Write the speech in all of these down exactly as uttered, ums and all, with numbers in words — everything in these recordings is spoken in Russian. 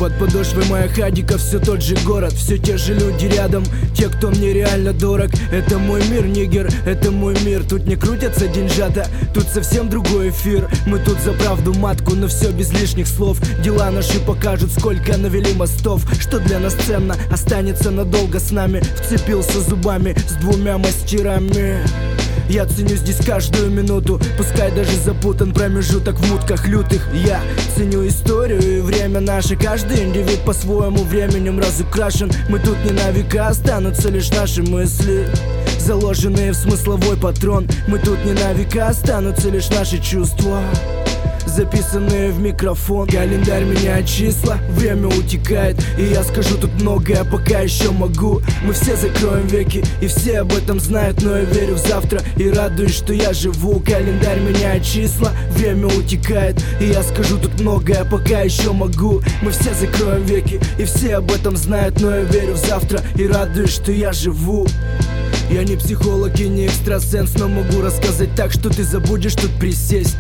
Под подошвой моя хадика все тот же город, все те же люди рядом, те, кто мне реально дорог. Это мой мир, нигер, это мой мир. Тут не крутятся деньжата, тут совсем другой эфир. Мы тут за правду матку, но все без лишних слов. Дела наши покажут, сколько навели мостов. Что для нас ценно, останется надолго с нами. Вцепился зубами с двумя мастерами. Я ценю здесь каждую минуту, пускай даже запутан промежуток в мутках лютых. Я ценю историю и время наше. Каждый индивид по-своему временем разукрашен. Мы тут не на века, останутся лишь наши мысли, заложенные в смысловой патрон. Мы тут не на века, останутся лишь наши чувства, записанные в микрофон. Календарь меняет числа, время утекает, и я скажу тут многое, пока еще могу. Мы все закроем веки, и все об этом знают, но я верю в завтра и радуюсь, что я живу. Календарь меняет числа, время утекает, и я скажу тут многое, пока еще могу. Мы все закроем веки, и все об этом знают, но я верю в завтра и радуюсь, что я живу. Я не психолог и не экстрасенс, но могу рассказать так, что ты забудешь тут присесть.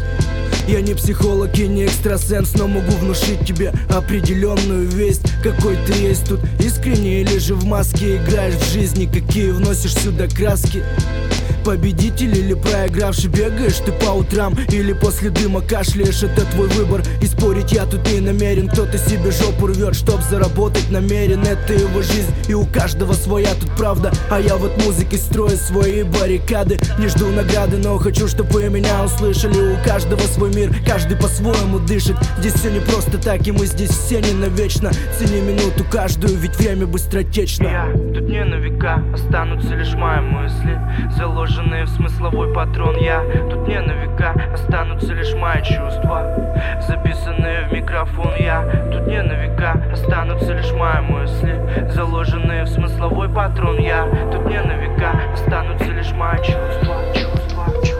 Я не психолог и не экстрасенс, но могу внушить тебе определенную весть. Какой ты есть тут, искренне или же в маске играешь в жизни, какие вносишь сюда краски. Победитель или проигравший, бегаешь ты по утрам или после дыма кашляешь, это твой выбор. И спорить я тут не намерен, кто-то себе жопу рвет, чтоб заработать намерен. Это его жизнь, и у каждого своя тут правда. А я вот музыкой строю свои баррикады. Не жду награды, но хочу, чтобы вы меня услышали. У каждого свой мир, каждый по-своему дышит. Здесь все не просто так, и мы здесь все не навечно. Цени минуту каждую, ведь время быстротечно. Я тут не на века, останутся лишь мои мысли, заложенные в смысловой патрон. Я тут не на века, останутся лишь мои чувства, записанные в микрофон. Я тут не на века, останутся лишь мои мысли, заложенные в смысловой патрон. Я тут не на века, останутся лишь мои чувства, чувства, чувства.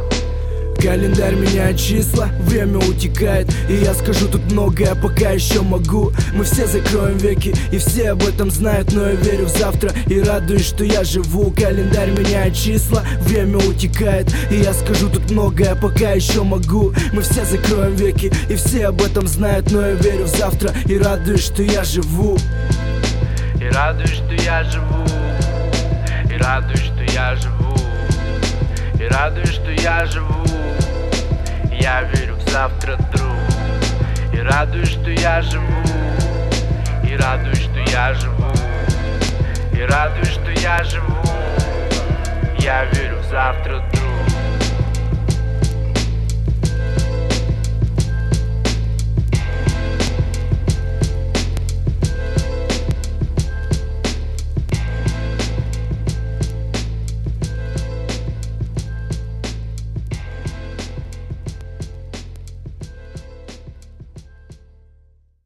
Календарь меняет числа, время утекает, и я скажу тут многое, пока еще могу. Мы все закроем веки, и все об этом знают, но я верю в завтра и радуюсь, что я живу. Календарь меняет числа, время утекает, и я скажу тут многое, пока еще могу. Мы все закроем веки, и все об этом знают, но я верю в завтра и радуюсь, что я живу. И радуюсь, что я живу, и радуюсь, что я живу, и радуюсь, что я живу. Я верю в завтра, друг. И радуюсь, что я живу, и радуюсь, что я живу, и радуюсь, что я живу. Я верю в завтра, друг.